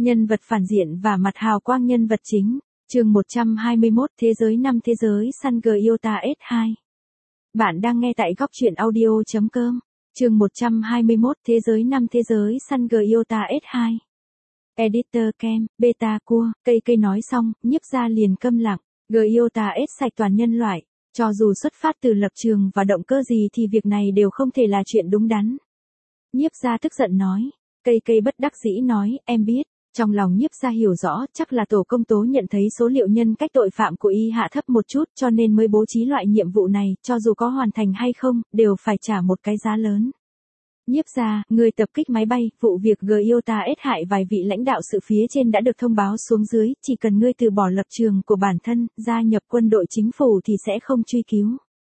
Nhân vật phản diện và mặt hào quang nhân vật chính. Chương 121 Thế giới 5 Thế giới săn Gyota S2. Bạn đang nghe tại góc audio.com. Chương 121 Thế giới 5 Thế giới săn Gyota S2. Editor Kem, Beta Cua, cây nói xong, Nhiếp Gia liền câm lặng. Gyota S sạch toàn nhân loại. Cho dù xuất phát từ lập trường và động cơ gì thì việc này đều không thể là chuyện đúng đắn. Nhiếp Gia tức giận nói. Cây bất đắc dĩ nói, em biết. Trong lòng Nhiếp Gia hiểu rõ, chắc là tổ công tố nhận thấy số liệu nhân cách tội phạm của y hạ thấp một chút cho nên mới bố trí loại nhiệm vụ này, cho dù có hoàn thành hay không, đều phải trả một cái giá lớn. Nhiếp Gia, người tập kích máy bay, vụ việc Gyota S hại vài vị lãnh đạo sự phía trên đã được thông báo xuống dưới, chỉ cần ngươi từ bỏ lập trường của bản thân, gia nhập quân đội chính phủ thì sẽ không truy cứu.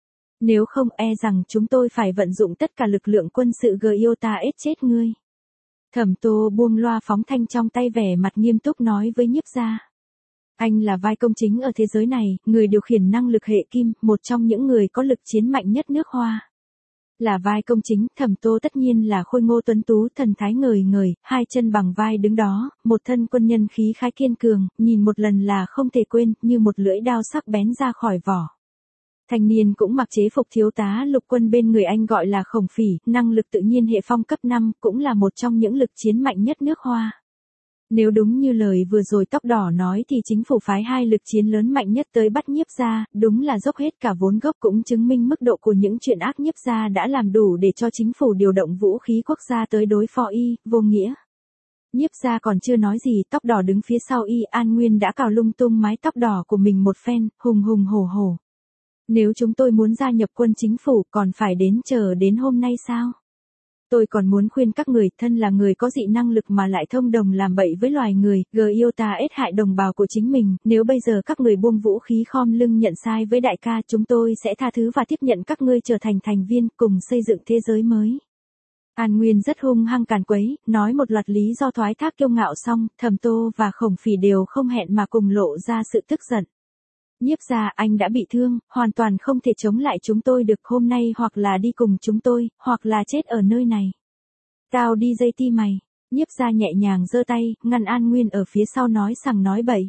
Nếu không e rằng chúng tôi phải vận dụng tất cả lực lượng quân sự Gyota S chết ngươi. Thẩm Tô buông loa phóng thanh trong tay vẻ mặt nghiêm túc nói với Nhiếp Gia. Anh là vai công chính ở thế giới này, người điều khiển năng lực hệ kim, một trong những người có lực chiến mạnh nhất nước Hoa. Là vai công chính, Thẩm Tô tất nhiên là khôi ngô tuấn tú, thần thái ngời ngời, hai chân bằng vai đứng đó, một thân quân nhân khí khái kiên cường, nhìn một lần là không thể quên, như một lưỡi đao sắc bén ra khỏi vỏ. Thanh niên cũng mặc chế phục thiếu tá lục quân bên người anh gọi là Khổng Phỉ, năng lực tự nhiên hệ phong cấp 5, cũng là một trong những lực chiến mạnh nhất nước Hoa. Nếu đúng như lời vừa rồi tóc đỏ nói thì chính phủ phái hai lực chiến lớn mạnh nhất tới bắt Nhiếp Gia, đúng là dốc hết cả vốn gốc, cũng chứng minh mức độ của những chuyện ác Nhiếp Gia đã làm đủ để cho chính phủ điều động vũ khí quốc gia tới đối phó y, vô nghĩa. Nhiếp Gia còn chưa nói gì, tóc đỏ đứng phía sau y, An Nguyên đã cào lung tung mái tóc đỏ của mình một phen, hùng hổ hổ. Nếu chúng tôi muốn gia nhập quân chính phủ còn phải chờ đến hôm nay sao? Tôi còn muốn khuyên các người, thân là người có dị năng lực mà lại thông đồng làm bậy với loài người, Gyota S hại đồng bào của chính mình, nếu bây giờ các người buông vũ khí khom lưng nhận sai với đại ca, chúng tôi sẽ tha thứ và tiếp nhận các ngươi trở thành thành viên, cùng xây dựng thế giới mới. An Nguyên rất hung hăng càn quấy, nói một loạt lý do thoái thác kiêu ngạo xong, Thẩm Tô và Khổng Phỉ đều không hẹn mà cùng lộ ra sự tức giận. Nhiếp Gia, anh đã bị thương, hoàn toàn không thể chống lại chúng tôi được, hôm nay hoặc là đi cùng chúng tôi, hoặc là chết ở nơi này. Tao đi dây ti mày. Nhiếp Gia nhẹ nhàng giơ tay, ngăn An Nguyên ở phía sau nói sằng nói bậy.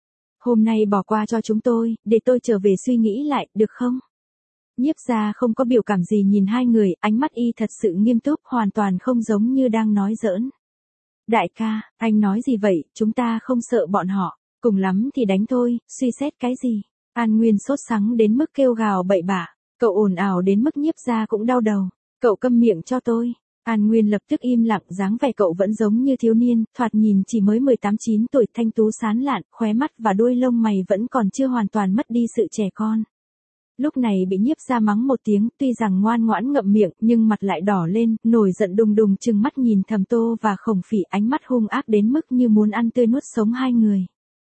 Hôm nay bỏ qua cho chúng tôi, để tôi trở về suy nghĩ lại, được không? Nhiếp Gia không có biểu cảm gì nhìn hai người, ánh mắt y thật sự nghiêm túc, hoàn toàn không giống như đang nói giỡn. Đại ca, anh nói gì vậy, chúng ta không sợ bọn họ. Cùng lắm thì đánh thôi, suy xét cái gì? An Nguyên sốt sắng đến mức kêu gào bậy bạ, cậu ồn ào đến mức Nhiếp Gia cũng đau đầu, cậu câm miệng cho tôi. An Nguyên lập tức im lặng, dáng vẻ cậu vẫn giống như thiếu niên, thoạt nhìn chỉ mới 18-9 tuổi, thanh tú sán lạn, khóe mắt và đuôi lông mày vẫn còn chưa hoàn toàn mất đi sự trẻ con. Lúc này bị Nhiếp Gia mắng một tiếng, tuy rằng ngoan ngoãn ngậm miệng, nhưng mặt lại đỏ lên, nổi giận đùng đùng trừng mắt nhìn Thẩm Tô và Khổng Phỉ, ánh mắt hung ác đến mức như muốn ăn tươi nuốt sống hai người.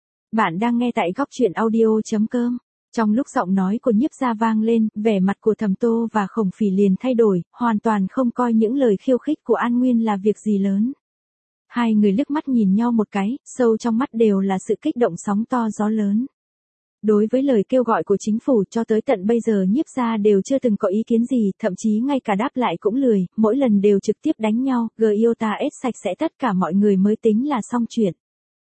Bạn đang nghe tại góc audio.com. Trong lúc giọng nói của Nhiếp Gia vang lên, vẻ mặt của Thẩm Tô và Khổng Phỉ liền thay đổi, hoàn toàn không coi những lời khiêu khích của An Nguyên là việc gì lớn. Hai người liếc mắt nhìn nhau một cái, sâu trong mắt đều là sự kích động sóng to gió lớn. Đối với lời kêu gọi của chính phủ cho tới tận bây giờ Nhiếp Gia đều chưa từng có ý kiến gì, thậm chí ngay cả đáp lại cũng lười, mỗi lần đều trực tiếp đánh nhau, Gyota S sạch sẽ tất cả mọi người mới tính là xong chuyện.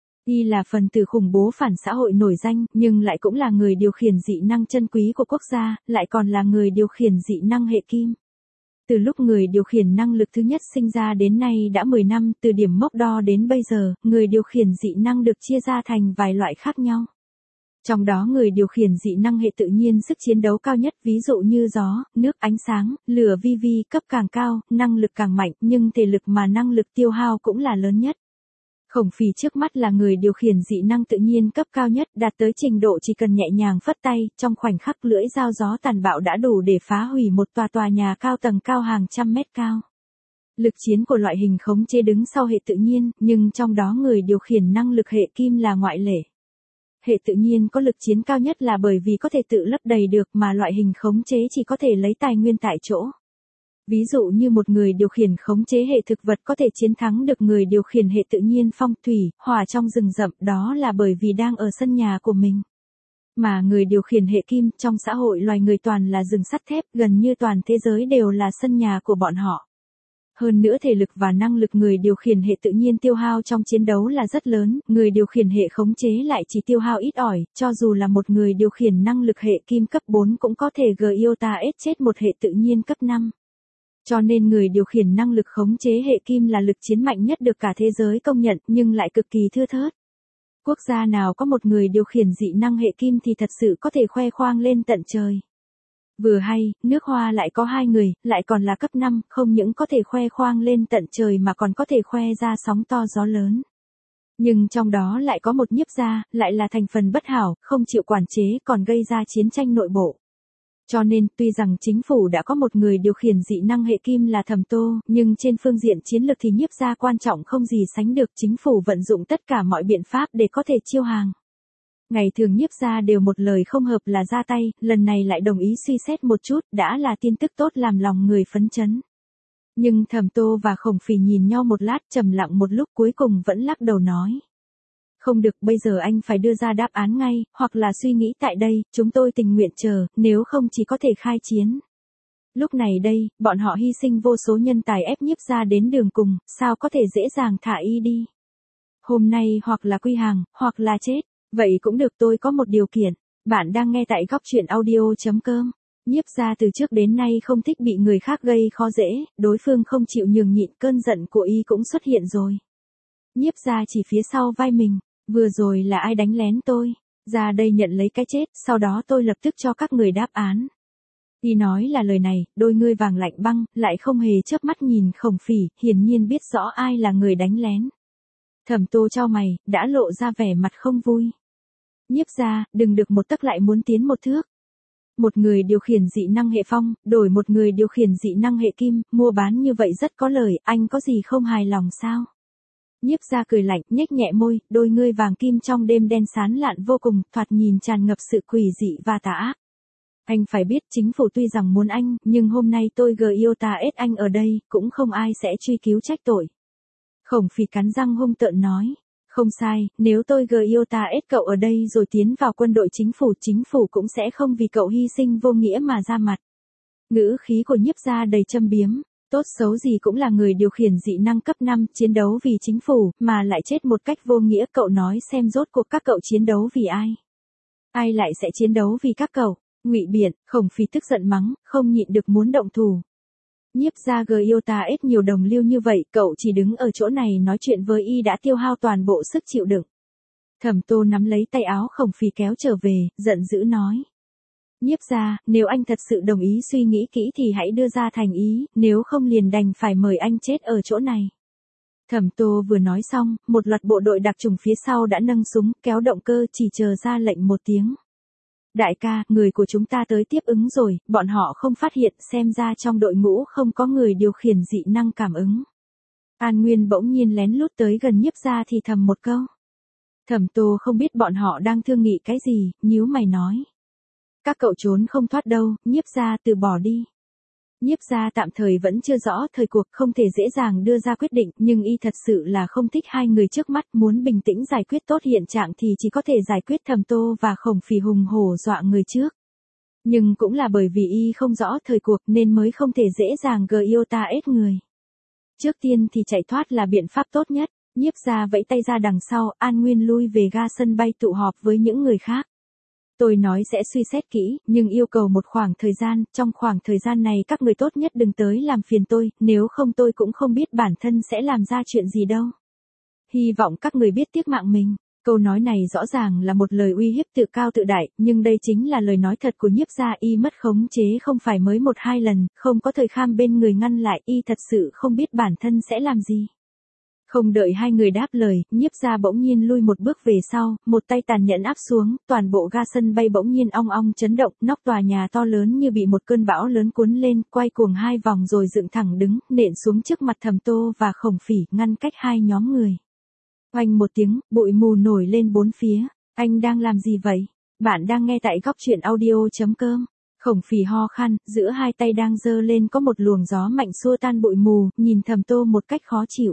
Y là phần tử khủng bố phản xã hội nổi danh, nhưng lại cũng là người điều khiển dị năng chân quý của quốc gia, lại còn là người điều khiển dị năng hệ kim. Từ lúc người điều khiển năng lực thứ nhất sinh ra đến nay đã 10 năm, từ điểm mốc đo đến bây giờ, người điều khiển dị năng được chia ra thành vài loại khác nhau. Trong đó người điều khiển dị năng hệ tự nhiên sức chiến đấu cao nhất, ví dụ như gió, nước, ánh sáng, lửa vi cấp càng cao, năng lực càng mạnh, nhưng thể lực mà năng lực tiêu hao cũng là lớn nhất. Khổng Phỉ trước mắt là người điều khiển dị năng tự nhiên cấp cao nhất, đạt tới trình độ chỉ cần nhẹ nhàng phất tay, trong khoảnh khắc lưỡi dao gió tàn bạo đã đủ để phá hủy một tòa nhà cao tầng cao hàng trăm mét cao. Lực chiến của loại hình khống chế đứng sau hệ tự nhiên, nhưng trong đó người điều khiển năng lực hệ kim là ngoại lệ. Hệ tự nhiên có lực chiến cao nhất là bởi vì có thể tự lấp đầy được, mà loại hình khống chế chỉ có thể lấy tài nguyên tại chỗ. Ví dụ như một người điều khiển khống chế hệ thực vật có thể chiến thắng được người điều khiển hệ tự nhiên phong thủy, hỏa trong rừng rậm, đó là bởi vì đang ở sân nhà của mình. Mà người điều khiển hệ kim, trong xã hội loài người toàn là rừng sắt thép, gần như toàn thế giới đều là sân nhà của bọn họ. Hơn nữa thể lực và năng lực người điều khiển hệ tự nhiên tiêu hao trong chiến đấu là rất lớn, người điều khiển hệ khống chế lại chỉ tiêu hao ít ỏi, cho dù là một người điều khiển năng lực hệ kim cấp 4 cũng có thể Giota S chết một hệ tự nhiên cấp 5. Cho nên người điều khiển năng lực khống chế hệ kim là lực chiến mạnh nhất được cả thế giới công nhận nhưng lại cực kỳ thưa thớt. Quốc gia nào có một người điều khiển dị năng hệ kim thì thật sự có thể khoe khoang lên tận trời. Vừa hay, nước Hoa lại có 2 người, lại còn là cấp 5, không những có thể khoe khoang lên tận trời mà còn có thể khoe ra sóng to gió lớn. Nhưng trong đó lại có một nhiếp gia, lại là thành phần bất hảo, không chịu quản chế còn gây ra chiến tranh nội bộ. Cho nên, tuy rằng chính phủ đã có một người điều khiển dị năng hệ kim là Thẩm Tô, nhưng trên phương diện chiến lược thì nhiếp gia quan trọng không gì sánh được, chính phủ vận dụng tất cả mọi biện pháp để có thể chiêu hàng. Ngày thường nhiếp gia đều một lời không hợp là ra tay, lần này lại đồng ý suy xét một chút, đã là tin tức tốt làm lòng người phấn chấn. Nhưng Thẩm Tô và Khổng Phỉ nhìn nhau một lát trầm lặng một lúc cuối cùng vẫn lắc đầu nói. Không được, bây giờ anh phải đưa ra đáp án ngay, hoặc là suy nghĩ tại đây, chúng tôi tình nguyện chờ, nếu không chỉ có thể khai chiến. Lúc này đây, bọn họ hy sinh vô số nhân tài ép nhiếp gia đến đường cùng, sao có thể dễ dàng thả y đi. Hôm nay hoặc là quy hàng, hoặc là chết. Vậy cũng được, tôi có một điều kiện. Bạn đang nghe tại góc truyện audio.com. Nhiếp gia từ trước đến nay không thích bị người khác gây khó dễ, đối phương không chịu nhường nhịn, cơn giận của y cũng xuất hiện rồi. Nhiếp gia chỉ phía sau vai mình, vừa rồi là ai đánh lén tôi, ra đây nhận lấy cái chết, sau đó tôi lập tức cho các người đáp án. Y nói là lời này, đôi ngươi vàng lạnh băng, lại không hề chớp mắt nhìn Khổng Phỉ, hiển nhiên biết rõ ai là người đánh lén. Thẩm Tô chau mày, đã lộ ra vẻ mặt không vui. Nhiếp gia, đừng được một tấc lại muốn tiến một thước. Một người điều khiển dị năng hệ phong, đổi một người điều khiển dị năng hệ kim, mua bán như vậy rất có lời, anh có gì không hài lòng sao? Nhiếp gia cười lạnh, nhếch nhẹ môi, đôi ngươi vàng kim trong đêm đen sán lạn vô cùng, thoạt nhìn tràn ngập sự quỷ dị và tà ác. Anh phải biết chính phủ tuy rằng muốn anh, nhưng hôm nay tôi Giota S anh ở đây, cũng không ai sẽ truy cứu trách tội. Khổng Phỉ cắn răng hung tợn nói. Không sai, nếu tôi Giota S cậu ở đây rồi tiến vào quân đội chính phủ cũng sẽ không vì cậu hy sinh vô nghĩa mà ra mặt. Ngữ khí của nhiếp gia đầy châm biếm, tốt xấu gì cũng là người điều khiển dị năng cấp 5, chiến đấu vì chính phủ, mà lại chết một cách vô nghĩa, cậu nói xem rốt cuộc các cậu chiến đấu vì ai? Ai lại sẽ chiến đấu vì các cậu? Ngụy biện, Khổng Phỉ tức giận mắng, không nhịn được muốn động thủ. Nhiếp gia Giota S nhiều đồng lưu như vậy, cậu chỉ đứng ở chỗ này nói chuyện với y đã tiêu hao toàn bộ sức chịu đựng. Thẩm Tô nắm lấy tay áo Khổng Phỉ kéo trở về, giận dữ nói. Nhiếp gia, nếu anh thật sự đồng ý suy nghĩ kỹ thì hãy đưa ra thành ý, nếu không liền đành phải mời anh chết ở chỗ này. Thẩm Tô vừa nói xong, một loạt bộ đội đặc chủng phía sau đã nâng súng, kéo động cơ chỉ chờ ra lệnh một tiếng. Đại ca, người của chúng ta tới tiếp ứng rồi, bọn họ không phát hiện, xem ra trong đội ngũ không có người điều khiển dị năng cảm ứng. An Nguyên bỗng nhiên lén lút tới gần nhiếp gia thì thầm một câu. Thẩm Tô không biết bọn họ đang thương nghị cái gì, nhíu mày nói. Các cậu trốn không thoát đâu, nhiếp gia từ bỏ đi. Nhiếp gia tạm thời vẫn chưa rõ thời cuộc, không thể dễ dàng đưa ra quyết định, nhưng y thật sự là không thích hai người trước mắt, muốn bình tĩnh giải quyết tốt hiện trạng thì chỉ có thể giải quyết Thẩm Tô và Khổng Phỉ hùng hổ dọa người trước. Nhưng cũng là bởi vì y không rõ thời cuộc nên mới không thể dễ dàng Giota S người. Trước tiên thì chạy thoát là biện pháp tốt nhất, nhiếp gia vẫy tay ra đằng sau, An Nguyên lui về ga sân bay tụ họp với những người khác. Tôi nói sẽ suy xét kỹ, nhưng yêu cầu một khoảng thời gian, trong khoảng thời gian này các người tốt nhất đừng tới làm phiền tôi, nếu không tôi cũng không biết bản thân sẽ làm ra chuyện gì đâu. Hy vọng các người biết tiếc mạng mình. Câu nói này rõ ràng là một lời uy hiếp tự cao tự đại, nhưng đây chính là lời nói thật của nhiếp gia. Y mất khống chế không phải mới một hai lần, không có thời kham bên người ngăn lại, y thật sự không biết bản thân sẽ làm gì. Không đợi hai người đáp lời, nhiếp gia bỗng nhiên lui một bước về sau, một tay tàn nhẫn áp xuống, toàn bộ ga sân bay bỗng nhiên ong ong chấn động, nóc tòa nhà to lớn như bị một cơn bão lớn cuốn lên, quay cuồng hai vòng rồi dựng thẳng đứng, nện xuống trước mặt Thẩm Tô và Khổng Phỉ, ngăn cách hai nhóm người. Oanh một tiếng, bụi mù nổi lên bốn phía. Anh đang làm gì vậy? Bạn đang nghe tại góc truyện audio.com. Khổng Phỉ ho khan, giữa hai tay đang giơ lên có một luồng gió mạnh xua tan bụi mù, nhìn Thẩm Tô một cách khó chịu.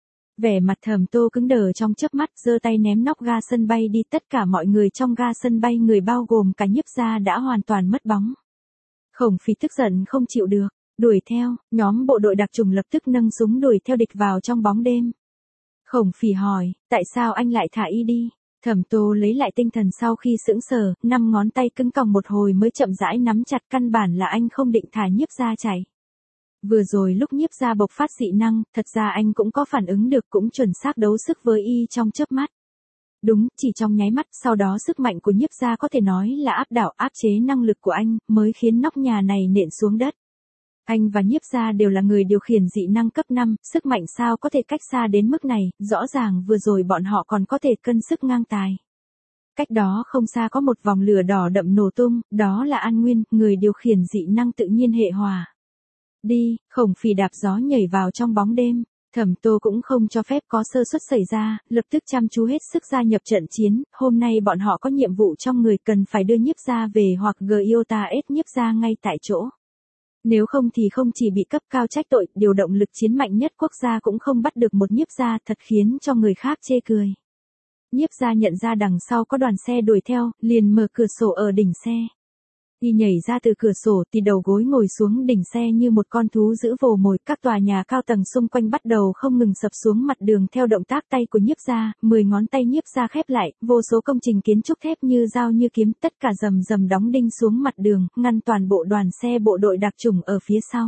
Vẻ mặt Thẩm Tô cứng đờ trong chớp mắt, giơ tay ném nóc ga sân bay đi, tất cả mọi người trong ga sân bay, người bao gồm cả nhiếp gia đã hoàn toàn mất bóng. Khổng Phỉ tức giận không chịu được, Đuổi theo, nhóm bộ đội đặc chủng lập tức nâng súng đuổi theo địch vào trong bóng đêm. Khổng Phỉ hỏi, tại sao anh lại thả y đi? Thẩm Tô lấy lại tinh thần sau khi sững sờ, 5 ngón tay cứng còng một hồi mới chậm rãi nắm chặt, căn bản là anh không định thả Nhiếp Gia chạy. Vừa rồi lúc Nhiếp Gia bộc phát dị năng, thật ra anh cũng có phản ứng được, cũng chuẩn xác đấu sức với y trong chớp mắt. Đúng, chỉ trong nháy mắt, sau đó sức mạnh của Nhiếp Gia có thể nói là áp đảo áp chế năng lực của anh, mới khiến nóc nhà này nện xuống đất. Anh và Nhiếp Gia đều là người điều khiển dị năng cấp 5, sức mạnh sao có thể cách xa đến mức này, rõ ràng vừa rồi bọn họ còn có thể cân sức ngang tài. Cách đó không xa có một vòng lửa đỏ đậm nổ tung, đó là An Nguyên, người điều khiển dị năng tự nhiên hệ hỏa. Đi, Khổng Phỉ đạp gió nhảy vào trong bóng đêm. Thẩm Tô cũng không cho phép có sơ suất xảy ra, lập tức chăm chú hết sức gia nhập trận chiến, hôm nay bọn họ có nhiệm vụ trong người, cần phải đưa Nhiếp Gia về hoặc Gyota ép Nhiếp Gia ngay tại chỗ. Nếu không thì không chỉ bị cấp cao trách tội, điều động lực chiến mạnh nhất quốc gia cũng không bắt được một Nhiếp Gia, thật khiến cho người khác chê cười. Nhiếp Gia nhận ra đằng sau có đoàn xe đuổi theo, liền mở cửa sổ ở đỉnh xe. Y nhảy ra từ cửa sổ thì đầu gối ngồi xuống đỉnh xe như một con thú giữ vồ mồi, các tòa nhà cao tầng xung quanh bắt đầu không ngừng sập xuống mặt đường theo động tác tay của Nhiếp Gia, 10 ngón tay Nhiếp Gia khép lại, vô số công trình kiến trúc thép như dao như kiếm, tất cả rầm rầm đóng đinh xuống mặt đường, ngăn toàn bộ đoàn xe bộ đội đặc chủng ở phía sau.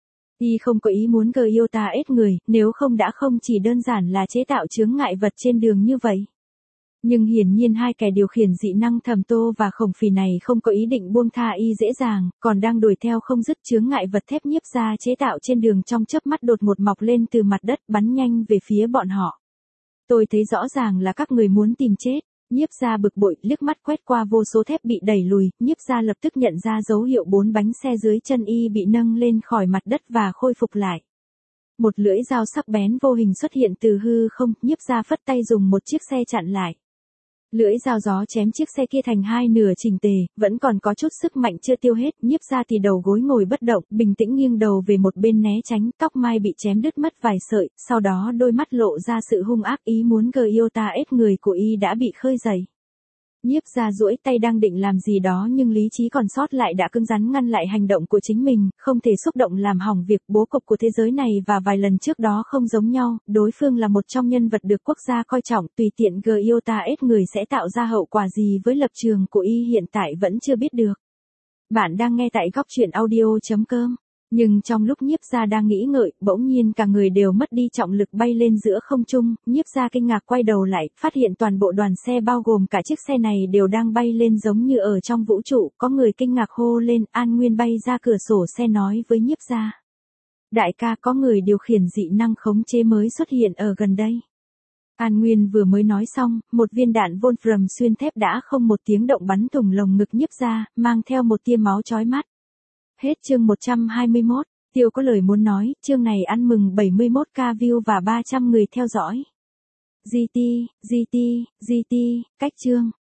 Y không có ý muốn Gyota ép người, nếu không đã không chỉ đơn giản là chế tạo chướng ngại vật trên đường như vậy. Nhưng hiển nhiên hai kẻ điều khiển dị năng Thẩm Tô và Khổng Phỉ này không có ý định buông tha y dễ dàng, còn đang đuổi theo không dứt, chướng ngại vật thép Nhiếp Gia chế tạo trên đường trong chớp mắt đột ngột mọc lên từ mặt đất, bắn nhanh về phía bọn họ. Tôi thấy rõ ràng là các người muốn tìm chết. Nhiếp Gia bực bội, liếc mắt quét qua vô số thép bị đẩy lùi, Nhiếp Gia lập tức nhận ra dấu hiệu 4 bánh xe dưới chân y bị nâng lên khỏi mặt đất và khôi phục lại. Một lưỡi dao sắc bén vô hình xuất hiện từ hư không, Nhiếp Gia phất tay dùng một chiếc xe chặn lại. Lưỡi dao gió chém chiếc xe kia thành hai nửa chỉnh tề, vẫn còn có chút sức mạnh chưa tiêu hết, Nhiếp Gia thì đầu gối ngồi bất động, bình tĩnh nghiêng đầu về một bên né tránh, tóc mai bị chém đứt mất vài sợi, sau đó đôi mắt lộ ra sự hung ác, ý muốn Gyota ép người của y đã bị khơi dậy. Nhiếp Gia duỗi tay đang định làm gì đó nhưng lý trí còn sót lại đã cứng rắn ngăn lại hành động của chính mình, không thể xúc động làm hỏng việc. Bố cục của thế giới này và vài lần trước đó không giống nhau, đối phương là một trong nhân vật được quốc gia coi trọng, tùy tiện Gyota ép người sẽ tạo ra hậu quả gì với lập trường của y hiện tại vẫn chưa biết được. Bạn đang nghe tại góc truyện audio.com. Nhưng trong lúc Nhiếp Gia đang nghĩ ngợi, bỗng nhiên cả người đều mất đi trọng lực bay lên giữa không trung, Nhiếp Gia kinh ngạc quay đầu lại, phát hiện toàn bộ đoàn xe bao gồm cả chiếc xe này đều đang bay lên giống như ở trong vũ trụ, có người kinh ngạc hô lên, An Nguyên bay ra cửa sổ xe nói với Nhiếp Gia. Đại ca, có người điều khiển dị năng khống chế mới xuất hiện ở gần đây. An Nguyên vừa mới nói xong, một viên đạn Wolfram xuyên thép đã không một tiếng động bắn thủng lồng ngực Nhiếp Gia, mang theo một tia máu chói mắt. Hết chương 121, Tiêu có lời muốn nói, chương này ăn mừng 71k view và 300 người theo dõi. GT, cách chương.